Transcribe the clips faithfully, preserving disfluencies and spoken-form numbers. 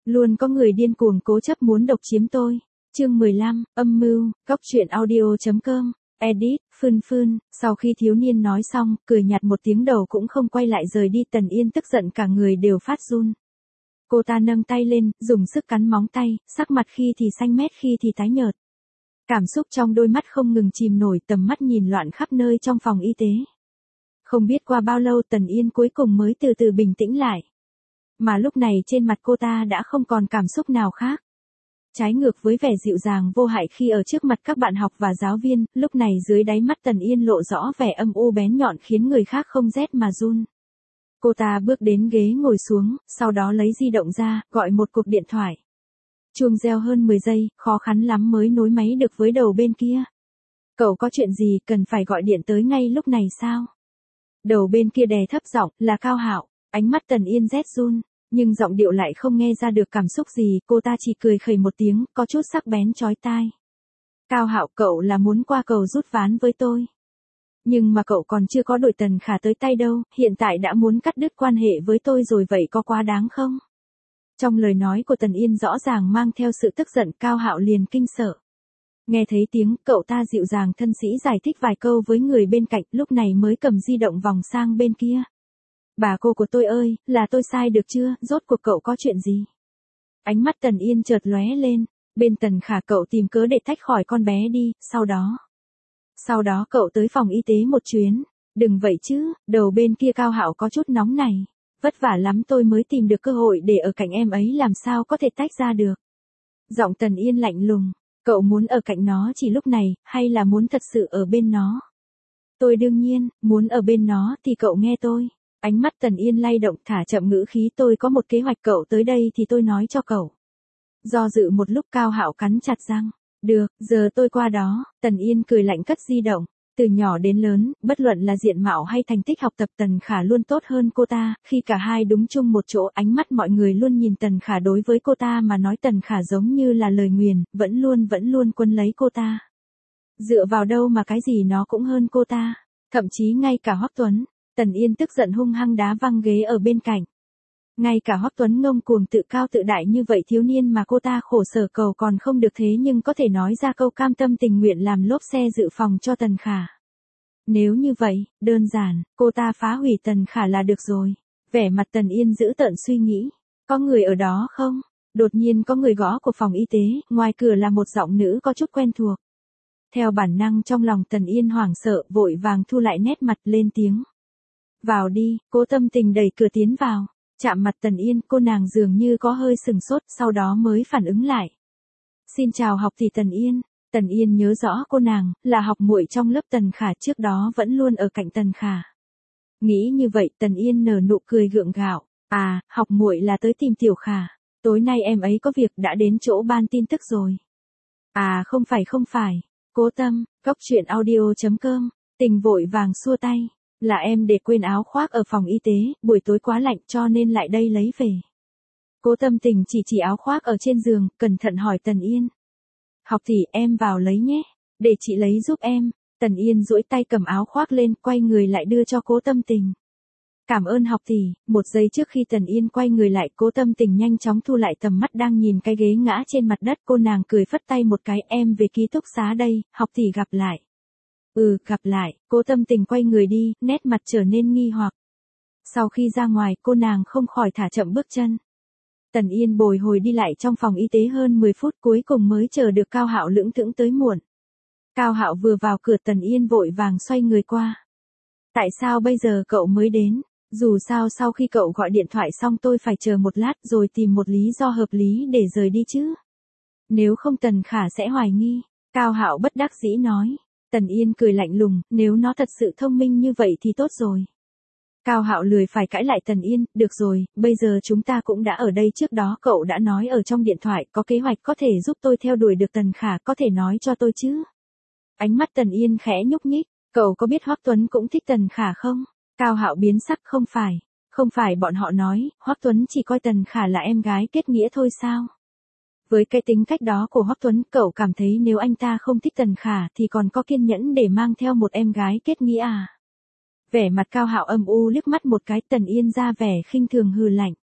Luôn có người điên cuồng cố chấp muốn độc chiếm tôi. Chương mười lăm, âm mưu, góc truyện audio chấm com, edit, Phương Phương. Sau khi thiếu niên nói xong, cười nhạt một tiếng đầu cũng không quay lại rời đi. Tần Yên tức giận cả người đều phát run. Cô ta nâng tay lên, dùng sức cắn móng tay, sắc mặt khi thì xanh mét khi thì tái nhợt. Cảm xúc trong đôi mắt không ngừng chìm nổi, tầm mắt nhìn loạn khắp nơi trong phòng y tế. Không biết qua bao lâu Tần Yên cuối cùng mới từ từ bình tĩnh lại. Mà lúc này trên mặt cô ta đã không còn cảm xúc nào khác. Trái ngược với vẻ dịu dàng vô hại khi ở trước mặt các bạn học và giáo viên, lúc này dưới đáy mắt Tần Yên lộ rõ vẻ âm u bén nhọn khiến người khác không rét mà run. Cô ta bước đến ghế ngồi xuống, sau đó lấy di động ra, gọi một cuộc điện thoại. Chuông reo hơn mười giây, khó khăn lắm mới nối máy được với đầu bên kia. Cậu có chuyện gì cần phải gọi điện tới ngay lúc này sao? Đầu bên kia đè thấp giọng, là Cao Hạo. Ánh mắt Tần Yên rét run, nhưng giọng điệu lại không nghe ra được cảm xúc gì, cô ta chỉ cười khẩy một tiếng, có chút sắc bén chói tai. Cao Hạo, cậu là muốn qua cầu rút ván với tôi. Nhưng mà cậu còn chưa có đuổi Tần Khả tới tay đâu, hiện tại đã muốn cắt đứt quan hệ với tôi rồi, vậy có quá đáng không? Trong lời nói của Tần Yên rõ ràng mang theo sự tức giận. Cao Hạo liền kinh sợ. Nghe thấy tiếng, cậu ta dịu dàng thân sĩ giải thích vài câu với người bên cạnh, lúc này mới cầm di động vòng sang bên kia. Bà cô của tôi ơi, là tôi sai được chưa, rốt cuộc cậu có chuyện gì? Ánh mắt Tần Yên chợt lóe lên, bên Tần Khả cậu tìm cớ để tách khỏi con bé đi, sau đó. Sau đó cậu tới phòng y tế một chuyến, đừng vậy chứ, đầu bên kia Cao Hạo có chút nóng này. Vất vả lắm tôi mới tìm được cơ hội để ở cạnh em ấy, làm sao có thể tách ra được. Giọng Tần Yên lạnh lùng, cậu muốn ở cạnh nó chỉ lúc này, hay là muốn thật sự ở bên nó? Tôi đương nhiên, muốn ở bên nó thì cậu nghe tôi. Ánh mắt Tần Yên lay động, thả chậm ngữ khí, tôi có một kế hoạch, cậu tới đây thì tôi nói cho cậu. Do dự một lúc Cao Hạo cắn chặt răng. Được, giờ tôi qua đó. Tần Yên cười lạnh cất di động. Từ nhỏ đến lớn, bất luận là diện mạo hay thành tích học tập Tần Khả luôn tốt hơn cô ta, khi cả hai đúng chung một chỗ ánh mắt mọi người luôn nhìn Tần Khả, đối với cô ta mà nói Tần Khả giống như là lời nguyền, vẫn luôn vẫn luôn quấn lấy cô ta. Dựa vào đâu mà cái gì nó cũng hơn cô ta, thậm chí ngay cả Hoắc Tuấn. Tần Yên tức giận hung hăng đá văng ghế ở bên cạnh. Ngay cả Hoắc Tuấn ngông cuồng tự cao tự đại như vậy thiếu niên mà cô ta khổ sở cầu còn không được, thế nhưng có thể nói ra câu cam tâm tình nguyện làm lốp xe dự phòng cho Tần Khả. Nếu như vậy, đơn giản, cô ta phá hủy Tần Khả là được rồi. Vẻ mặt Tần Yên giữ tợn suy nghĩ. Có người ở đó không? Đột nhiên có người gõ của phòng y tế, ngoài cửa là một giọng nữ có chút quen thuộc. Theo bản năng trong lòng Tần Yên hoảng sợ, vội vàng thu lại nét mặt lên tiếng. Vào đi, Cố Tâm Tình đẩy cửa tiến vào. Chạm mặt Tần Yên, cô nàng dường như có hơi sừng sốt, sau đó mới phản ứng lại. Xin chào học tỷ Tần Yên. Tần Yên nhớ rõ cô nàng, là học muội trong lớp Tần Khả, trước đó vẫn luôn ở cạnh Tần Khả. Nghĩ như vậy Tần Yên nở nụ cười gượng gạo. À, học muội là tới tìm Tiểu Khả. Tối nay em ấy có việc đã đến chỗ ban tin tức rồi. À không phải không phải. Cố Tâm, góc truyện audio chấm com, Tình vội vàng xua tay. Là em để quên áo khoác ở phòng y tế, buổi tối quá lạnh cho nên lại đây lấy về. Cố Tâm Tình chỉ chỉ áo khoác ở trên giường, cẩn thận hỏi Tần Yên. Học tỷ em vào lấy nhé, để chị lấy giúp em. Tần Yên duỗi tay cầm áo khoác lên, quay người lại đưa cho Cố Tâm Tình. Cảm ơn học tỷ. Một giây trước khi Tần Yên quay người lại, Cố Tâm Tình nhanh chóng thu lại tầm mắt đang nhìn cái ghế ngã trên mặt đất, cô nàng cười phất tay một cái, em về ký túc xá đây, học tỷ gặp lại. Ừ, gặp lại. Cố Tâm Tình quay người đi, nét mặt trở nên nghi hoặc. Sau khi ra ngoài, cô nàng không khỏi thả chậm bước chân. Tần Yên bồi hồi đi lại trong phòng y tế hơn mười phút, cuối cùng mới chờ được Cao Hạo lững thững tới muộn. Cao Hạo vừa vào cửa Tần Yên vội vàng xoay người qua. Tại sao bây giờ cậu mới đến? Dù sao sau khi cậu gọi điện thoại xong tôi phải chờ một lát rồi tìm một lý do hợp lý để rời đi chứ. Nếu không Tần Khả sẽ hoài nghi. Cao Hạo bất đắc dĩ nói. Tần Yên cười lạnh lùng, nếu nó thật sự thông minh như vậy thì tốt rồi. Cao Hạo lười phải cãi lại Tần Yên, được rồi, bây giờ chúng ta cũng đã ở đây, trước đó cậu đã nói ở trong điện thoại có kế hoạch có thể giúp tôi theo đuổi được Tần Khả, có thể nói cho tôi chứ? Ánh mắt Tần Yên khẽ nhúc nhích, cậu có biết Hoắc Tuấn cũng thích Tần Khả không? Cao Hạo biến sắc, không phải, không phải bọn họ nói, Hoắc Tuấn chỉ coi Tần Khả là em gái kết nghĩa thôi sao? Với cái tính cách đó của Hoắc Tuấn, cậu cảm thấy nếu anh ta không thích Tần Khả thì còn có kiên nhẫn để mang theo một em gái kết nghĩa à? Vẻ mặt Cao Hạo âm u liếc mắt một cái, Tần Yên ra vẻ khinh thường hừ lạnh.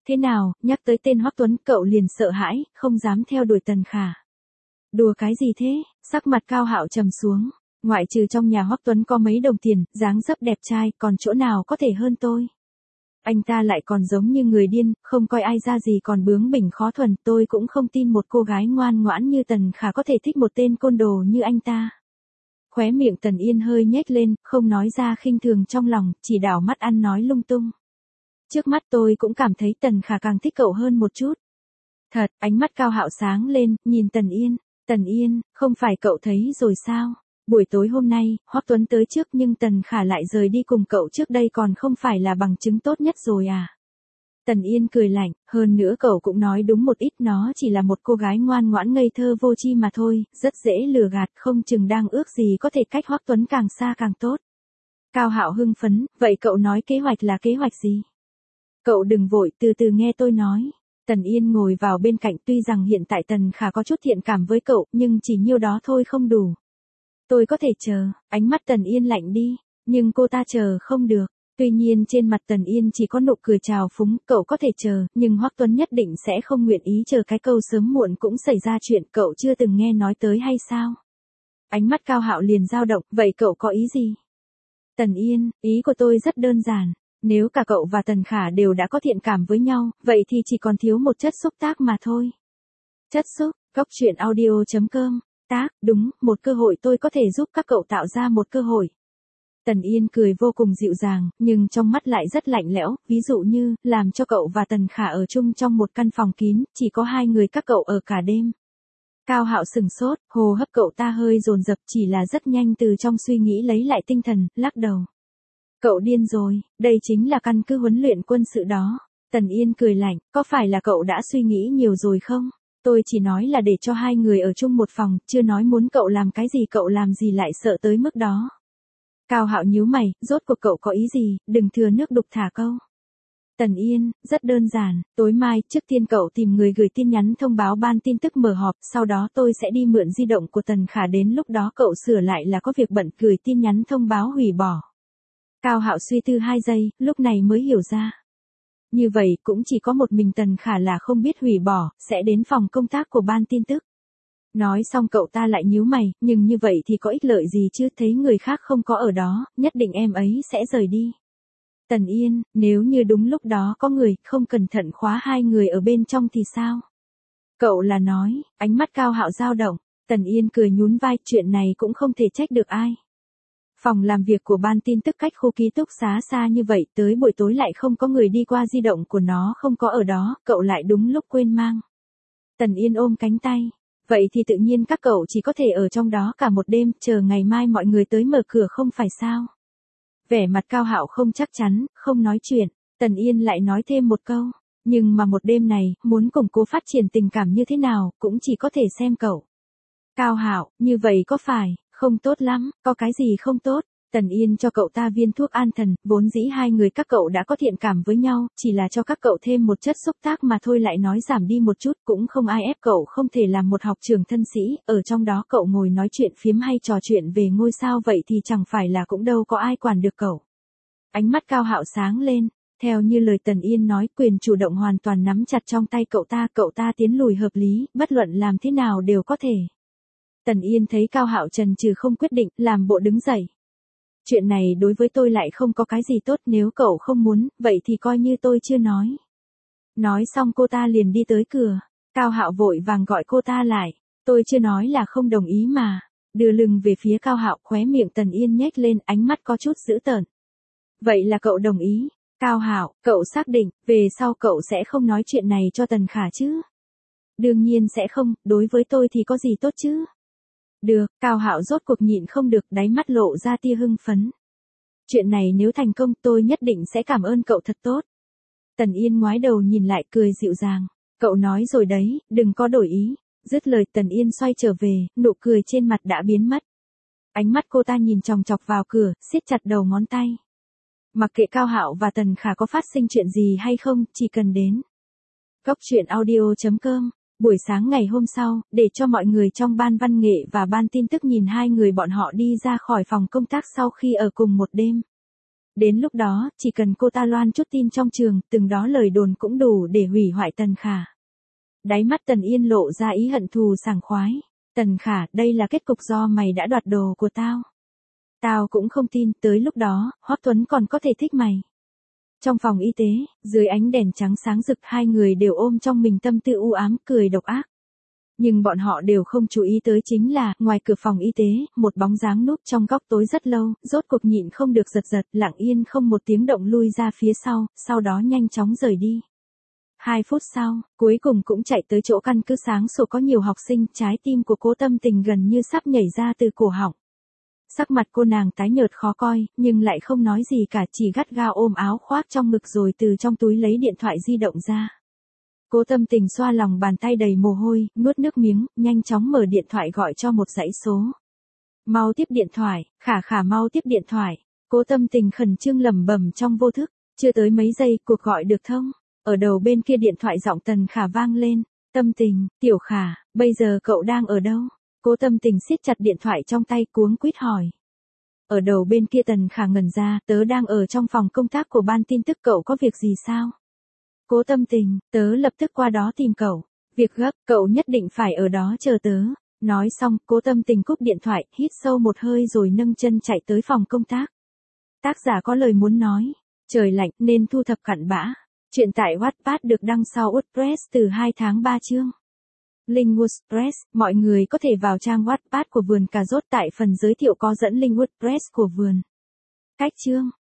Thế nào, nhắc tới tên Hoắc Tuấn, cậu liền sợ hãi, không dám theo đuổi Tần Khả. Đùa cái gì thế? Sắc mặt Cao Hạo trầm xuống. Ngoại trừ trong nhà Hoắc Tuấn có mấy đồng tiền, dáng dấp đẹp trai, còn chỗ nào có thể hơn tôi. Anh ta lại còn giống như người điên, không coi ai ra gì còn bướng bỉnh khó thuần, tôi cũng không tin một cô gái ngoan ngoãn như Tần Khả có thể thích một tên côn đồ như anh ta. Khóe miệng Tần Yên hơi nhếch lên, không nói ra khinh thường trong lòng, chỉ đảo mắt ăn nói lung tung. Trước mắt tôi cũng cảm thấy Tần Khả càng thích cậu hơn một chút. Thật, ánh mắt Cao Hạo sáng lên, nhìn Tần Yên. Tần Yên, không phải cậu thấy rồi sao? Buổi tối hôm nay, Hoắc Tuấn tới trước nhưng Tần Khả lại rời đi cùng cậu trước đây còn không phải là bằng chứng tốt nhất rồi à? Tần Yên cười lạnh, hơn nữa cậu cũng nói đúng một ít, nó chỉ là một cô gái ngoan ngoãn ngây thơ vô tri mà thôi, rất dễ lừa gạt, không chừng đang ước gì có thể cách Hoắc Tuấn càng xa càng tốt. Cao Hạo hưng phấn, vậy cậu nói kế hoạch là kế hoạch gì? Cậu đừng vội, từ từ nghe tôi nói. Tần Yên ngồi vào bên cạnh, tuy rằng hiện tại Tần Khả có chút thiện cảm với cậu, nhưng chỉ nhiêu đó thôi không đủ. Tôi có thể chờ, ánh mắt Tần Yên lạnh đi, nhưng cô ta chờ không được. Tuy nhiên trên mặt Tần Yên chỉ có nụ cười trào phúng, cậu có thể chờ, nhưng Hoắc Tuấn nhất định sẽ không nguyện ý chờ, cái câu sớm muộn cũng xảy ra chuyện, cậu chưa từng nghe nói tới hay sao? Ánh mắt Cao Hạo liền dao động, vậy cậu có ý gì? Tần Yên, ý của tôi rất đơn giản. Nếu cả cậu và Tần Khả đều đã có thiện cảm với nhau, vậy thì chỉ còn thiếu một chất xúc tác mà thôi. Chất xúc, góc truyện audio chấm com, tác, đúng, một cơ hội, tôi có thể giúp các cậu tạo ra một cơ hội. Tần Yên cười vô cùng dịu dàng, nhưng trong mắt lại rất lạnh lẽo, ví dụ như, làm cho cậu và Tần Khả ở chung trong một căn phòng kín, chỉ có hai người các cậu ở cả đêm. Cao Hạo sừng sốt, hô hấp cậu ta hơi dồn dập, chỉ là rất nhanh từ trong suy nghĩ lấy lại tinh thần, lắc đầu. Cậu điên rồi, đây chính là căn cứ huấn luyện quân sự đó. Tần Yên cười lạnh, có phải là cậu đã suy nghĩ nhiều rồi không? Tôi chỉ nói là để cho hai người ở chung một phòng, chưa nói muốn cậu làm cái gì, cậu làm gì lại sợ tới mức đó. Cao Hạo nhíu mày, rốt cuộc cậu có ý gì, đừng thừa nước đục thả câu. Tần Yên, rất đơn giản, tối mai, trước tiên cậu tìm người gửi tin nhắn thông báo ban tin tức mở họp, sau đó tôi sẽ đi mượn di động của Tần Khả, đến lúc đó cậu sửa lại là có việc bận, gửi tin nhắn thông báo hủy bỏ. Cao Hạo suy tư hai giây, lúc này mới hiểu ra. Như vậy cũng chỉ có một mình Tần Khả là không biết hủy bỏ, sẽ đến phòng công tác của ban tin tức. Nói xong cậu ta lại nhíu mày, nhưng như vậy thì có ích lợi gì chứ, thấy người khác không có ở đó, nhất định em ấy sẽ rời đi. Tần Yên, nếu như đúng lúc đó có người, không cẩn thận khóa hai người ở bên trong thì sao? Cậu là nói, ánh mắt Cao Hạo dao động, Tần Yên cười nhún vai, chuyện này cũng không thể trách được ai. Phòng làm việc của ban tin tức cách khu ký túc xá xa như vậy, tới buổi tối lại không có người đi qua, di động của nó không có ở đó, cậu lại đúng lúc quên mang. Tần Yên ôm cánh tay, vậy thì tự nhiên các cậu chỉ có thể ở trong đó cả một đêm, chờ ngày mai mọi người tới mở cửa không phải sao? Vẻ mặt Cao Hạo không chắc chắn, không nói chuyện, Tần Yên lại nói thêm một câu, nhưng mà một đêm này, muốn củng cố phát triển tình cảm như thế nào, cũng chỉ có thể xem cậu. Cao Hạo, như vậy có phải không tốt lắm, có cái gì không tốt? Tần Yên cho cậu ta viên thuốc an thần, vốn dĩ hai người các cậu đã có thiện cảm với nhau, chỉ là cho các cậu thêm một chất xúc tác mà thôi, lại nói giảm đi một chút, cũng không ai ép cậu không thể làm một học trường thân sĩ, ở trong đó cậu ngồi nói chuyện phiếm hay trò chuyện về ngôi sao, vậy thì chẳng phải là cũng đâu có ai quản được cậu. Ánh mắt Cao Hạo sáng lên, theo như lời Tần Yên nói, quyền chủ động hoàn toàn nắm chặt trong tay cậu ta, cậu ta tiến lùi hợp lý, bất luận làm thế nào đều có thể. Tần Yên thấy Cao Hạo chần chừ không quyết định, làm bộ đứng dậy. Chuyện này đối với tôi lại không có cái gì tốt, nếu cậu không muốn, vậy thì coi như tôi chưa nói. Nói xong cô ta liền đi tới cửa, Cao Hạo vội vàng gọi cô ta lại, tôi chưa nói là không đồng ý mà. Đưa lưng về phía Cao Hạo, khóe miệng Tần Yên nhếch lên, ánh mắt có chút dữ tợn. Vậy là cậu đồng ý? Cao Hạo, cậu xác định, về sau cậu sẽ không nói chuyện này cho Tần Khả chứ? Đương nhiên sẽ không, đối với tôi thì có gì tốt chứ? Được, Cao Hạo rốt cuộc nhịn không được, đáy mắt lộ ra tia hưng phấn. Chuyện này nếu thành công, tôi nhất định sẽ cảm ơn cậu thật tốt. Tần Yên ngoái đầu nhìn lại, cười dịu dàng. Cậu nói rồi đấy, đừng có đổi ý. Dứt lời Tần Yên xoay trở về, nụ cười trên mặt đã biến mất. Ánh mắt cô ta nhìn chòng chọc vào cửa, siết chặt đầu ngón tay. Mặc kệ Cao Hạo và Tần Khả có phát sinh chuyện gì hay không, chỉ cần đến góc truyện audio chấm com. Buổi sáng ngày hôm sau, để cho mọi người trong ban văn nghệ và ban tin tức nhìn hai người bọn họ đi ra khỏi phòng công tác sau khi ở cùng một đêm. Đến lúc đó, chỉ cần cô ta loan chút tin trong trường, từng đó lời đồn cũng đủ để hủy hoại Tần Khả. Đáy mắt Tần Yên lộ ra ý hận thù sảng khoái. Tần Khả, đây là kết cục do mày đã đoạt đồ của tao. Tao cũng không tin, tới lúc đó, Hoắc Tuấn còn có thể thích mày. Trong phòng y tế, dưới ánh đèn trắng sáng rực hai người đều ôm trong mình tâm tư u ám, cười độc ác. Nhưng bọn họ đều không chú ý tới chính là, ngoài cửa phòng y tế, một bóng dáng núp trong góc tối rất lâu, rốt cuộc nhịn không được giật giật, lặng yên không một tiếng động lui ra phía sau, sau đó nhanh chóng rời đi. Hai phút sau, cuối cùng cũng chạy tới chỗ căn cứ sáng sủa có nhiều học sinh, trái tim của Cố Tâm Tình gần như sắp nhảy ra từ cổ họng. Sắc mặt cô nàng tái nhợt khó coi, nhưng lại không nói gì cả, chỉ gắt gao ôm áo khoác trong ngực rồi từ trong túi lấy điện thoại di động ra. Cố Tâm Tình xoa lòng bàn tay đầy mồ hôi, nuốt nước miếng, nhanh chóng mở điện thoại gọi cho một dãy số. Mau tiếp điện thoại, Khả Khả mau tiếp điện thoại. Cố Tâm Tình khẩn trương lẩm bẩm trong vô thức, chưa tới mấy giây cuộc gọi được thông. Ở đầu bên kia điện thoại giọng Tần Khả vang lên, Tâm Tình, Tiểu Khả, bây giờ cậu đang ở đâu? Cố Tâm Tình siết chặt điện thoại trong tay cuống quýt hỏi. Ở đầu bên kia Tần Khả ngẩn ra, tớ đang ở trong phòng công tác của ban tin tức, cậu có việc gì sao? Cố Tâm Tình, tớ lập tức qua đó tìm cậu. Việc gấp, cậu nhất định phải ở đó chờ tớ. Nói xong, Cố Tâm Tình cúp điện thoại, hít sâu một hơi rồi nâng chân chạy tới phòng công tác. Tác giả có lời muốn nói. Trời lạnh nên thu thập cặn bã. Chuyện tại Wattpad được đăng sau WordPress từ hai tháng ba chương. Link WordPress, mọi người có thể vào trang Wattpad của Vườn Cà Rốt tại phần giới thiệu có dẫn link WordPress của vườn. Cách chương.